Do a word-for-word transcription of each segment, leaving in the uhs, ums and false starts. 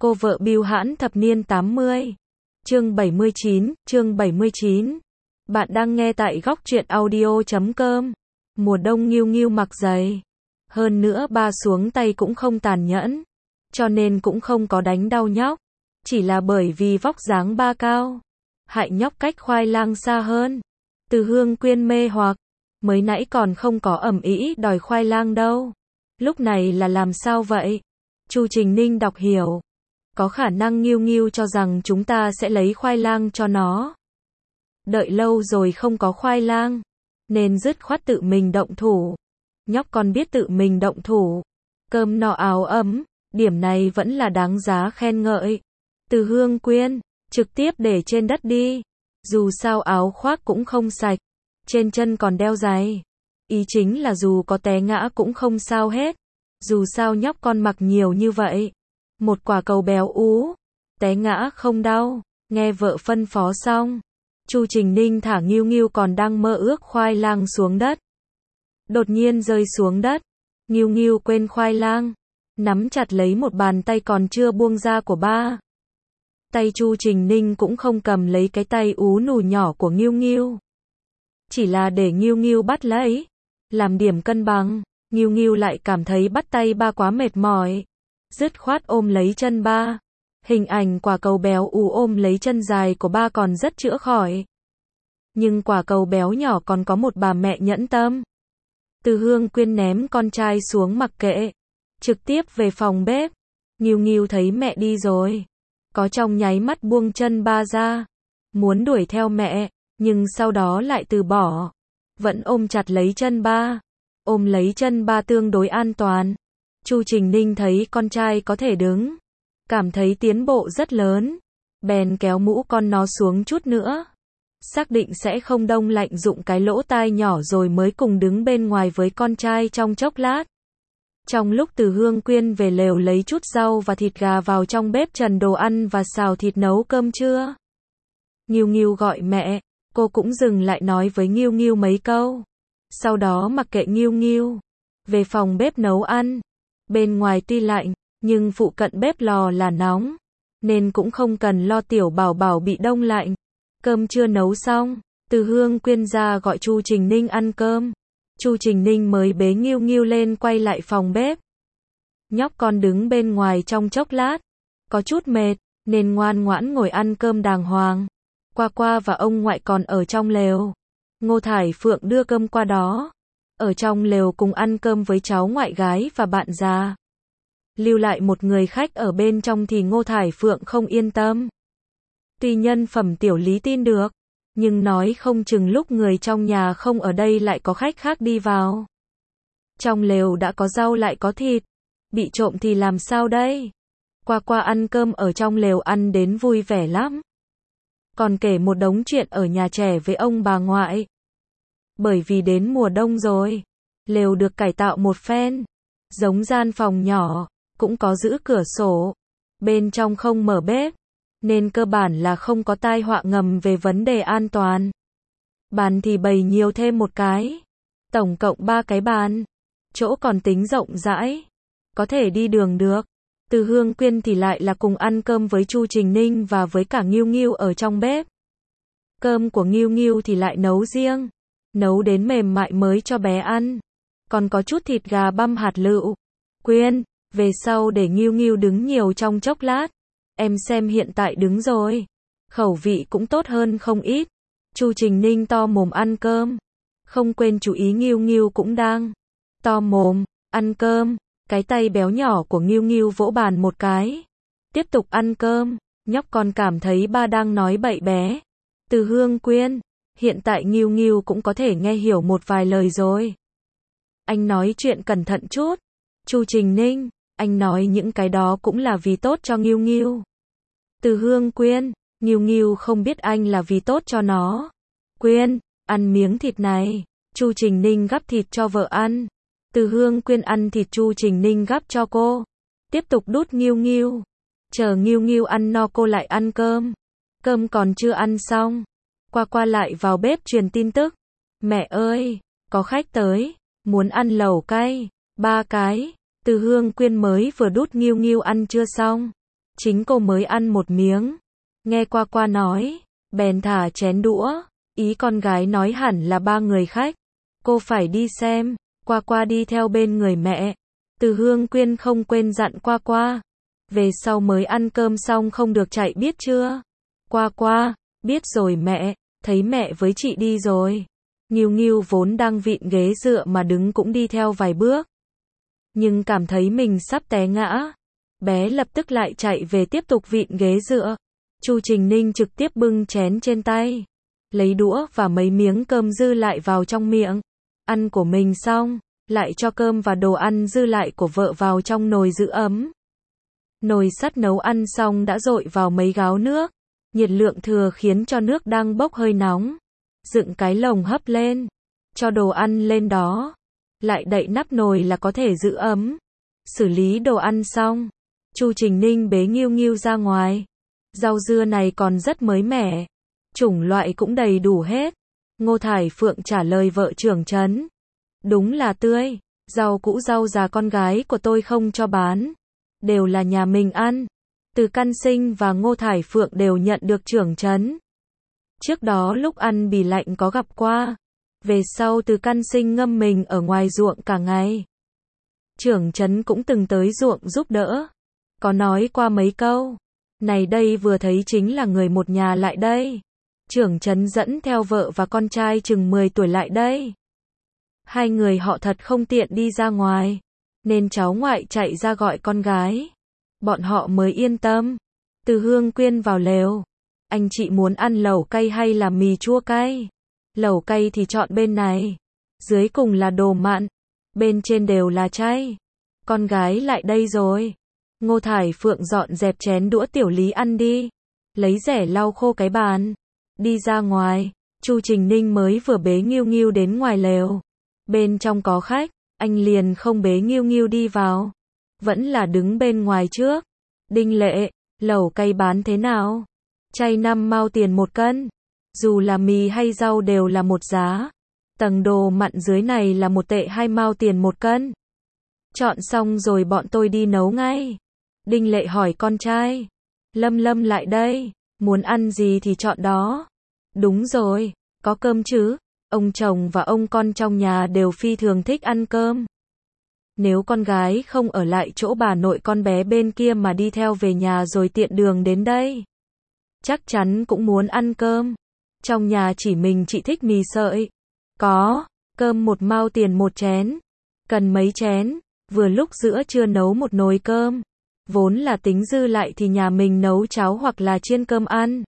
Cô vợ bưu hãn thập niên tám mươi. Chương bảy mươi chín, chương bảy mươi chín. Bạn đang nghe tại góc truyện audio chấm com. Mùa đông Nghiêu Nghiêu mặc giày. Hơn nữa ba xuống tay cũng không tàn nhẫn. Cho nên cũng không có đánh đau nhóc. Chỉ là bởi vì vóc dáng ba cao. Hại nhóc cách khoai lang xa hơn. Từ Hương Quyên mê hoặc. Mới nãy còn không có ầm ĩ đòi khoai lang đâu. Lúc này là làm sao vậy? Chu Trình Ninh đọc hiểu. Có khả năng Nghiêu Nghiêu cho rằng chúng ta sẽ lấy khoai lang cho nó. Đợi lâu rồi không có khoai lang. Nên dứt khoát tự mình động thủ. Nhóc còn biết tự mình động thủ. Cơm no áo ấm. Điểm này vẫn là đáng giá khen ngợi. Từ Hương Quyên, trực tiếp để trên đất đi. Dù sao áo khoác cũng không sạch. Trên chân còn đeo giày. Ý chính là dù có té ngã cũng không sao hết. Dù sao nhóc con mặc nhiều như vậy. Một quả cầu béo ú. Té ngã không đau. Nghe vợ phân phó xong. Chu Trình Ninh thả Nghiêu Nghiêu còn đang mơ ước khoai lang xuống đất. Đột nhiên rơi xuống đất. Nghiêu Nghiêu quên khoai lang. Nắm chặt lấy một bàn tay còn chưa buông ra của ba. Tay Chu Trình Ninh cũng không cầm lấy cái tay ú nù nhỏ của Nghiêu Nghiêu. Chỉ là để Nghiêu Nghiêu bắt lấy. Làm điểm cân bằng. Nghiêu Nghiêu lại cảm thấy bắt tay ba quá mệt mỏi. Dứt khoát ôm lấy chân ba. Hình ảnh quả cầu béo ú ôm lấy chân dài của ba còn rất chữa khỏi. Nhưng quả cầu béo nhỏ còn có một bà mẹ nhẫn tâm. Từ Hương Quyên ném con trai xuống mặc kệ. Trực tiếp về phòng bếp. Nghiêu Nghiêu thấy mẹ đi rồi. Có trong nháy mắt buông chân ba ra. Muốn đuổi theo mẹ. Nhưng sau đó lại từ bỏ. Vẫn ôm chặt lấy chân ba. Ôm lấy chân ba tương đối an toàn. Chu Trình Ninh thấy con trai có thể đứng. Cảm thấy tiến bộ rất lớn. Bèn kéo mũ con nó xuống chút nữa. Xác định sẽ không đông lạnh dụng cái lỗ tai nhỏ rồi mới cùng đứng bên ngoài với con trai trong chốc lát. Trong lúc Từ Hương Quyên về lều lấy chút rau và thịt gà vào trong bếp trần đồ ăn và xào thịt nấu cơm trưa. Nghiêu Nghiêu gọi mẹ. Cô cũng dừng lại nói với Nghiêu Nghiêu mấy câu. Sau đó mặc kệ Nghiêu Nghiêu. Về phòng bếp nấu ăn. Bên ngoài tuy lạnh, nhưng phụ cận bếp lò là nóng. Nên cũng không cần lo tiểu bảo bảo bị đông lạnh. Cơm chưa nấu xong. Từ Hương Quyên ra gọi Chu Trình Ninh ăn cơm. Chu Trình Ninh mới bế Nghiêu Nghiêu lên quay lại phòng bếp. Nhóc con đứng bên ngoài trong chốc lát. Có chút mệt, nên ngoan ngoãn ngồi ăn cơm đàng hoàng. Qua Qua và ông ngoại còn ở trong lều. Ngô Thải Phượng đưa cơm qua đó. Ở trong lều cùng ăn cơm với cháu ngoại gái và bạn già. Lưu lại một người khách ở bên trong thì Ngô Thải Phượng không yên tâm. Tuy nhân phẩm tiểu lý tin được. Nhưng nói không chừng lúc người trong nhà không ở đây lại có khách khác đi vào. Trong lều đã có rau lại có thịt. Bị trộm thì làm sao đây? Qua Qua ăn cơm ở trong lều ăn đến vui vẻ lắm. Còn kể một đống chuyện ở nhà trẻ với ông bà ngoại. Bởi vì đến mùa đông rồi. Lều được cải tạo một phen. Giống gian phòng nhỏ. Cũng có giữ cửa sổ. Bên trong không mở bếp. Nên cơ bản là không có tai họa ngầm về vấn đề an toàn. Bàn thì bày nhiều thêm một cái. Tổng cộng ba cái bàn. Chỗ còn tính rộng rãi. Có thể đi đường được. Từ Hương Quyên thì lại là cùng ăn cơm với Chu Trình Ninh và với cả Nghiêu Nghiêu ở trong bếp. Cơm của Nghiêu Nghiêu thì lại nấu riêng. Nấu đến mềm mại mới cho bé ăn. Còn có chút thịt gà băm hạt lựu. Quyên, về sau để Nghiêu Nghiêu đứng nhiều trong chốc lát. Em xem hiện tại đứng rồi. Khẩu vị cũng tốt hơn không ít. Chu Trình Ninh to mồm ăn cơm. Không quên chú ý Nghiêu Nghiêu cũng đang to mồm, ăn cơm. Cái tay béo nhỏ của Nghiêu Nghiêu vỗ bàn một cái. Tiếp tục ăn cơm. Nhóc còn cảm thấy ba đang nói bậy bé. Từ Hương Quyên. Hiện tại Nghiêu Nghiêu cũng có thể nghe hiểu một vài lời rồi. Anh nói chuyện cẩn thận chút. Chu Trình Ninh. Anh nói những cái đó cũng là vì tốt cho Nghiêu Nghiêu. Từ Hương Quyên. Nghiêu Nghiêu không biết anh là vì tốt cho nó. Quyên, ăn miếng thịt này. Chu Trình Ninh gắp thịt cho vợ ăn. Từ Hương Quyên ăn thịt Chu Trình Ninh gắp cho cô. Tiếp tục đút Nghiêu Nghiêu. Chờ Nghiêu Nghiêu ăn no cô lại ăn cơm. Cơm còn chưa ăn xong. Qua Qua lại vào bếp truyền tin tức. Mẹ ơi, có khách tới. Muốn ăn lẩu cay. Ba cái. Từ Hương Quyên mới vừa đút Nghiêu Nghiêu ăn chưa xong. Chính cô mới ăn một miếng. Nghe qua qua nói, bèn thả chén đũa. Ý con gái nói hẳn là ba người khách. Cô phải đi xem. Qua qua đi theo bên người mẹ. Từ Hương Quyên không quên dặn qua qua. Về sau mới ăn cơm xong không được chạy biết chưa? Qua qua, biết rồi mẹ, thấy mẹ với chị đi rồi. Nghiêu Nghiêu vốn đang vịn ghế dựa mà đứng cũng đi theo vài bước. Nhưng cảm thấy mình sắp té ngã. Bé lập tức lại chạy về tiếp tục vịn ghế dựa. Chu Trình Ninh trực tiếp bưng chén trên tay. Lấy đũa và mấy miếng cơm dư lại vào trong miệng. Ăn của mình xong, lại cho cơm và đồ ăn dư lại của vợ vào trong nồi giữ ấm. Nồi sắt nấu ăn xong đã dội vào mấy gáo nước. Nhiệt lượng thừa khiến cho nước đang bốc hơi nóng. Dựng cái lồng hấp lên. Cho đồ ăn lên đó. Lại đậy nắp nồi là có thể giữ ấm. Xử lý đồ ăn xong. Chu Trình Ninh bế Nghiêu Nghiêu ra ngoài. Rau dưa này còn rất mới mẻ. Chủng loại cũng đầy đủ hết. Ngô Thải Phượng trả lời vợ trưởng trấn. Đúng là tươi. Rau cũ rau già con gái của tôi không cho bán. Đều là nhà mình ăn. Từ Căn Sinh và Ngô Thải Phượng đều nhận được trưởng trấn. Trước đó lúc ăn bì lạnh có gặp qua. Về sau Từ Căn Sinh ngâm mình ở ngoài ruộng cả ngày. Trưởng trấn cũng từng tới ruộng giúp đỡ. Có nói qua mấy câu. Này đây vừa thấy chính là người một nhà lại đây. Trưởng trấn dẫn theo vợ và con trai chừng mười tuổi lại đây. Hai người họ thật không tiện đi ra ngoài. Nên cháu ngoại chạy ra gọi con gái. Bọn họ mới yên tâm. Từ Hương Quyên vào lều. Anh chị muốn ăn lẩu cay hay là mì chua cay? Lẩu cay thì chọn bên này. Dưới cùng là đồ mặn. Bên trên đều là chay. Con gái lại đây rồi. Ngô Thải Phượng dọn dẹp chén đũa Tiểu Lý ăn đi. Lấy rẻ lau khô cái bàn. Đi ra ngoài. Chu Trình Ninh mới vừa bế Nghiêu Nghiêu đến ngoài lều. Bên trong có khách. Anh liền không bế Nghiêu Nghiêu đi vào. Vẫn là đứng bên ngoài trước. Đinh Lệ, lẩu cay bán thế nào? Chay năm mao tiền một cân. Dù là mì hay rau đều là một giá. Tầng đồ mặn dưới này là một tệ hai mao tiền một cân. Chọn xong rồi bọn tôi đi nấu ngay. Đinh Lệ hỏi con trai. Lâm Lâm lại đây. Muốn ăn gì thì chọn đó. Đúng rồi, có cơm chứ. Ông chồng và ông con trong nhà đều phi thường thích ăn cơm. Nếu con gái không ở lại chỗ bà nội con bé bên kia mà đi theo về nhà rồi tiện đường đến đây. Chắc chắn cũng muốn ăn cơm. Trong nhà chỉ mình chị thích mì sợi. Có, cơm một mao tiền một chén. Cần mấy chén, vừa lúc giữa trưa nấu một nồi cơm. Vốn là tính dư lại thì nhà mình nấu cháo hoặc là chiên cơm ăn.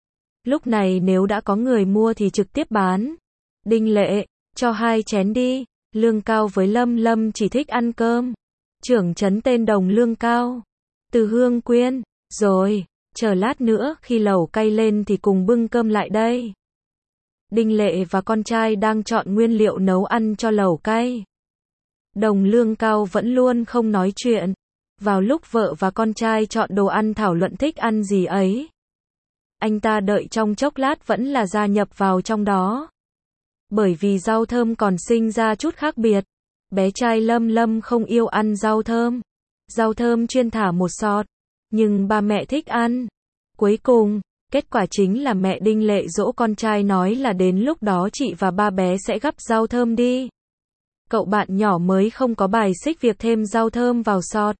Lúc này nếu đã có người mua thì trực tiếp bán. Đinh Lệ, cho hai chén đi. Lương Cao với Lâm Lâm chỉ thích ăn cơm. Trưởng trấn tên Đồng Lương Cao. Từ Hương Quyên, rồi, chờ lát nữa khi lẩu cay lên thì cùng bưng cơm lại đây. Đinh Lệ và con trai đang chọn nguyên liệu nấu ăn cho lẩu cay. Đồng Lương Cao vẫn luôn không nói chuyện. Vào lúc vợ và con trai chọn đồ ăn thảo luận thích ăn gì ấy. Anh ta đợi trong chốc lát vẫn là gia nhập vào trong đó. Bởi vì rau thơm còn sinh ra chút khác biệt. Bé trai Lâm Lâm không yêu ăn rau thơm. Rau thơm chuyên thả một sọt. Nhưng ba mẹ thích ăn. Cuối cùng, kết quả chính là mẹ Đinh Lệ dỗ con trai nói là đến lúc đó chị và ba bé sẽ gắp rau thơm đi. Cậu bạn nhỏ mới không có bài xích việc thêm rau thơm vào sọt.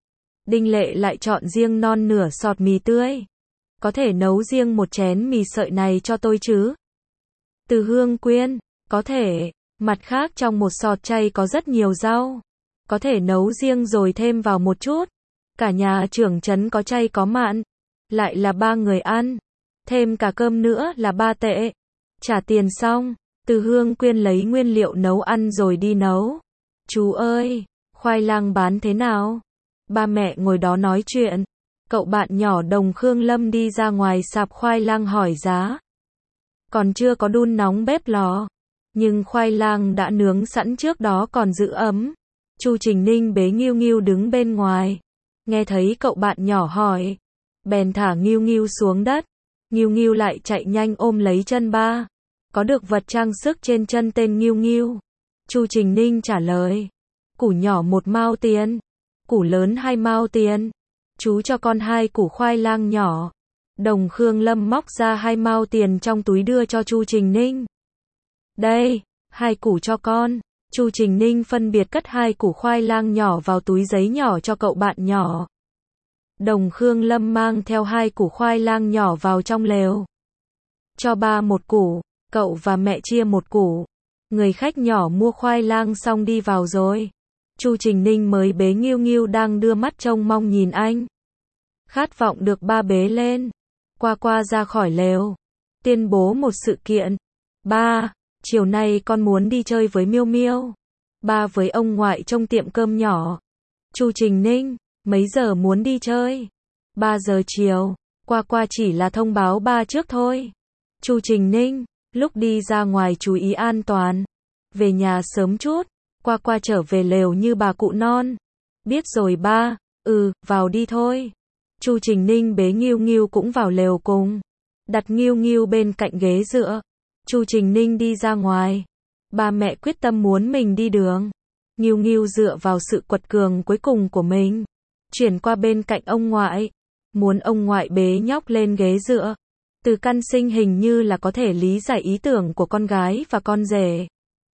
Đinh Lệ lại chọn riêng non nửa sọt mì tươi. Có thể nấu riêng một chén mì sợi này cho tôi chứ? Từ Hương Quyên, có thể. Mặt khác trong một sọt chay có rất nhiều rau. Có thể nấu riêng rồi thêm vào một chút. Cả nhà trưởng trấn có chay có mặn. Lại là ba người ăn. Thêm cả cơm nữa là ba tệ. Trả tiền xong, Từ Hương Quyên lấy nguyên liệu nấu ăn rồi đi nấu. Chú ơi, khoai lang bán thế nào? Ba mẹ ngồi đó nói chuyện. Cậu bạn nhỏ Đồng Khương Lâm đi ra ngoài sạp khoai lang hỏi giá. Còn chưa có đun nóng bếp lò. Nhưng khoai lang đã nướng sẵn trước đó còn giữ ấm. Chu Trình Ninh bế Nghiêu Nghiêu đứng bên ngoài. Nghe thấy cậu bạn nhỏ hỏi. Bèn thả Nghiêu Nghiêu xuống đất. Nghiêu Nghiêu lại chạy nhanh ôm lấy chân ba. Có được vật trang sức trên chân tên Nghiêu Nghiêu. Chu Trình Ninh trả lời. Củ nhỏ một mao tiền. Củ lớn hai mao tiền. Chú cho con hai củ khoai lang nhỏ. Đồng Khương Lâm móc ra hai mao tiền trong túi đưa cho Chu Trình Ninh. Đây, hai củ cho con. Chu Trình Ninh phân biệt cất hai củ khoai lang nhỏ vào túi giấy nhỏ cho cậu bạn nhỏ. Đồng Khương Lâm mang theo hai củ khoai lang nhỏ vào trong lều. Cho ba một củ, cậu và mẹ chia một củ. Người khách nhỏ mua khoai lang xong đi vào rồi. Chu Trình Ninh mới bế Nghiêu Nghiêu đang đưa mắt trông mong nhìn anh. Khát vọng được ba bế lên. Qua Qua ra khỏi lều. Tuyên bố một sự kiện. Ba, chiều nay con muốn đi chơi với Miêu Miêu. Ba với ông ngoại trong tiệm cơm nhỏ. Chu Trình Ninh, mấy giờ muốn đi chơi? Ba giờ chiều. Qua Qua chỉ là thông báo ba trước thôi. Chu Trình Ninh, lúc đi ra ngoài chú ý an toàn. Về nhà sớm chút. Qua Qua trở về lều như bà cụ non. Biết rồi ba, ừ, vào đi thôi. Chu Trình Ninh bế Nghiêu Nghiêu cũng vào lều cùng. Đặt Nghiêu Nghiêu bên cạnh ghế dựa. Chu Trình Ninh đi ra ngoài. Ba mẹ quyết tâm muốn mình đi đường. Nghiêu Nghiêu dựa vào sự quật cường cuối cùng của mình. Chuyển qua bên cạnh ông ngoại. Muốn ông ngoại bế nhóc lên ghế dựa. Từ căn sinh hình như là có thể lý giải ý tưởng của con gái và con rể.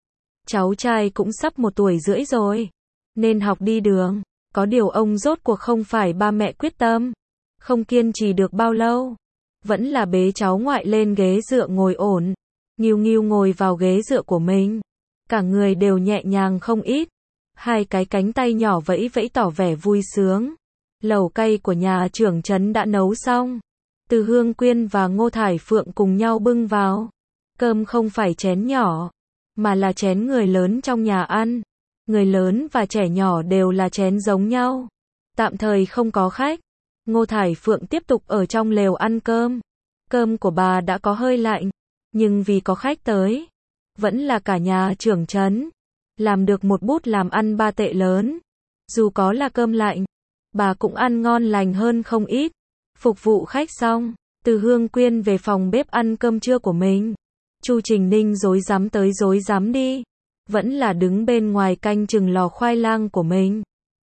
Cháu trai cũng sắp một tuổi rưỡi rồi. Nên học đi đường. Có điều ông rốt cuộc không phải ba mẹ quyết tâm. Không kiên trì được bao lâu. Vẫn là bế cháu ngoại lên ghế dựa ngồi ổn. Nghiêu Nghiêu ngồi vào ghế dựa của mình. Cả người đều nhẹ nhàng không ít. Hai cái cánh tay nhỏ vẫy vẫy tỏ vẻ vui sướng. Lẩu cay của nhà trưởng trấn đã nấu xong. Từ Hương Quyên và Ngô Thải Phượng cùng nhau bưng vào. Cơm không phải chén nhỏ, mà là chén người lớn trong nhà ăn. Người lớn và trẻ nhỏ đều là chén giống nhau. Tạm thời không có khách. Ngô Thải Phượng tiếp tục ở trong lều ăn cơm. Cơm của bà đã có hơi lạnh, nhưng vì có khách tới, vẫn là cả nhà trưởng trấn. Làm được một bút làm ăn ba tệ lớn. Dù có là cơm lạnh, bà cũng ăn ngon lành hơn không ít. Phục vụ khách xong, Từ Hương Quyên về phòng bếp ăn cơm trưa của mình. Chu Trình Ninh rối rắm tới rối rắm đi. Vẫn là đứng bên ngoài canh chừng lò khoai lang của mình.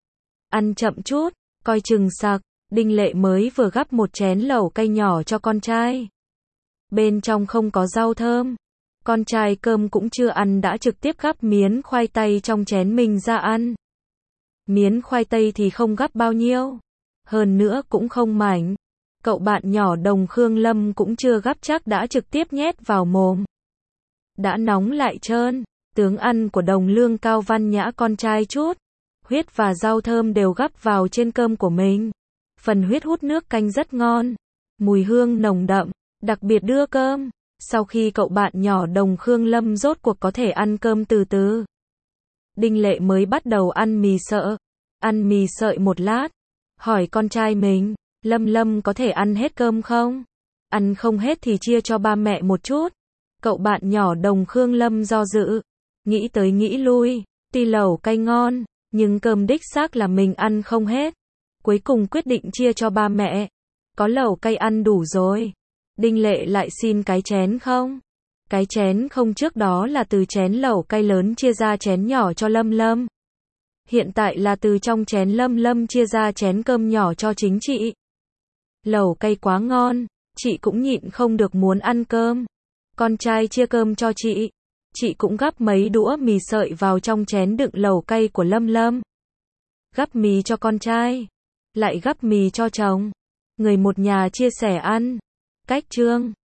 Ăn chậm chút, coi chừng sặc. Đinh Lệ mới vừa gắp một chén lẩu cay nhỏ cho con trai. Bên trong không có rau thơm. Con trai cơm cũng chưa ăn đã trực tiếp gắp miến khoai tây trong chén mình ra ăn. Miến khoai tây thì không gắp bao nhiêu. Hơn nữa cũng không mảnh. Cậu bạn nhỏ Đồng Khương Lâm cũng chưa gắp chắc đã trực tiếp nhét vào mồm. Đã nóng lại trơn. Tướng ăn của Đồng Lương Cao văn nhã con trai chút. Huyết và rau thơm đều gắp vào trên cơm của mình. Phần huyết hút nước canh rất ngon. Mùi hương nồng đậm. Đặc biệt đưa cơm. Sau khi cậu bạn nhỏ Đồng Khương Lâm rốt cuộc có thể ăn cơm từ từ. Đinh Lệ mới bắt đầu ăn mì sợ. Ăn mì sợi một lát. Hỏi con trai mình, Lâm Lâm có thể ăn hết cơm không? Ăn không hết thì chia cho ba mẹ một chút. Cậu bạn nhỏ Đồng Khương Lâm do dự. Nghĩ tới nghĩ lui. Tuy lẩu cay ngon, nhưng cơm đích xác là mình ăn không hết. Cuối cùng quyết định chia cho ba mẹ. Có lẩu cay ăn đủ rồi. Đinh Lệ lại xin cái chén không? Cái chén không trước đó là từ chén lẩu cay lớn chia ra chén nhỏ cho Lâm Lâm. Hiện tại là từ trong chén Lâm Lâm chia ra chén cơm nhỏ cho chính chị. Lẩu cay quá ngon, chị cũng nhịn không được muốn ăn cơm. Con trai chia cơm cho chị. Chị cũng gắp mấy đũa mì sợi vào trong chén đựng lẩu cay của Lâm Lâm. Gắp mì cho con trai. Lại gắp mì cho chồng. Người một nhà chia sẻ ăn. Cách chương